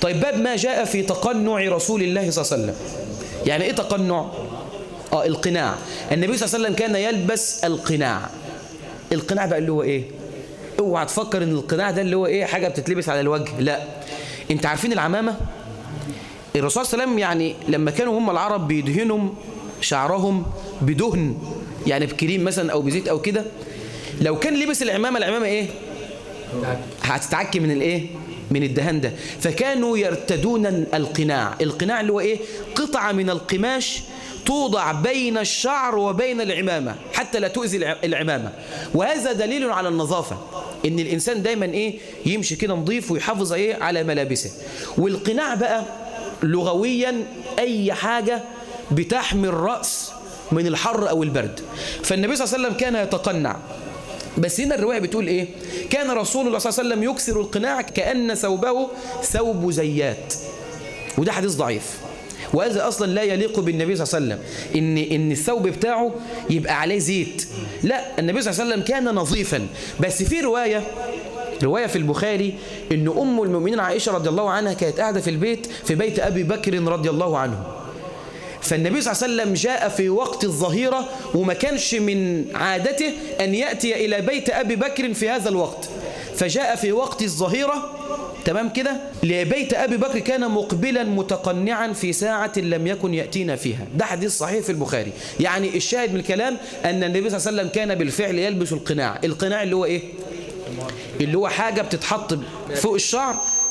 طيب باب ما جاء في تقنع رسول الله صلى الله عليه وسلم. يعني ايه تقنع؟ القناع. النبي صلى الله عليه وسلم كان يلبس القناع. القناع بقى اللي هو ايه؟ اوعى تفكر ان القناع ده اللي هو ايه حاجة بتتلبس على الوجه، لا. انت عارفين العمامة؟ الرسول صلى الله عليه وسلم يعني لما كانوا هم العرب بيدهنوا شعرهم بدهن، يعني بكريم مثلا او بزيت او كده، لو كان لبس العمامة، العمامة ايه؟ هتتعكي من الايه؟ من الدهن ده. فكانوا يرتدون القناع. القناع اللي هو ايه؟ قطعة من القماش توضع بين الشعر وبين العمامة حتى لا تؤذي العمامة. وهذا دليل على النظافة، ان الانسان دايما ايه يمشي كده نظيف ويحافظ ايه على ملابسه. والقناع بقى لغويا اي حاجة بتحمي الرأس من الحر او البرد. فالنبي صلى الله عليه وسلم كان يتقنع. بس هنا الرواية بتقول ايه؟ كان رسول الله صلى الله عليه وسلم يكسر القناع كأن ثوبه ثوب زيات. وده حديث ضعيف، وهذا اصلا لا يليق بالنبي صلى الله عليه وسلم ان الثوب بتاعه يبقى عليه زيت. لا، النبي صلى الله عليه وسلم كان نظيفا. بس في رواية في البخاري ان ام المؤمنين عائشة رضي الله عنها كانت قاعدة في بيت ابي بكر رضي الله عنه. فالنبي صلى الله عليه وسلم جاء في وقت الظهيرة، وما كانش من عادته أن يأتي إلى بيت أبي بكر في هذا الوقت، فجاء في وقت الظهيرة. تمام كده؟ لبيت أبي بكر كان مقبلا متقنعا في ساعة لم يكن يأتينا فيها. ده حديث صحيح في البخاري. يعني الشاهد من الكلام أن النبي صلى الله عليه وسلم كان بالفعل يلبس القناع. القناع اللي هو إيه؟ اللي هو حاجة بتتحط فوق الشعر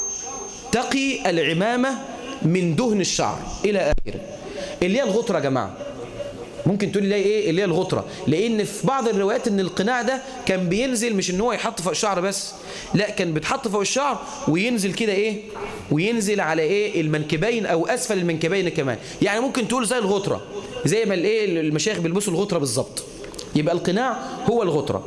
تقي العمامة من دهن الشعر إلى آخره. اللي هي الغطرة يا جماعة. ممكن تقول لي ايه اللي هي الغطرة؟ لان في بعض الروايات ان القناع ده كان بينزل، مش ان هو يحط فوق الشعر بس، لا، كان بيتحط فوق الشعر وينزل كده ايه، وينزل على ايه المنكبين او اسفل المنكبين كمان. يعني ممكن تقول زي الغطرة، زي ما الايه المشايخ بيلبسوا الغطرة بالظبط. يبقى القناع هو الغطرة.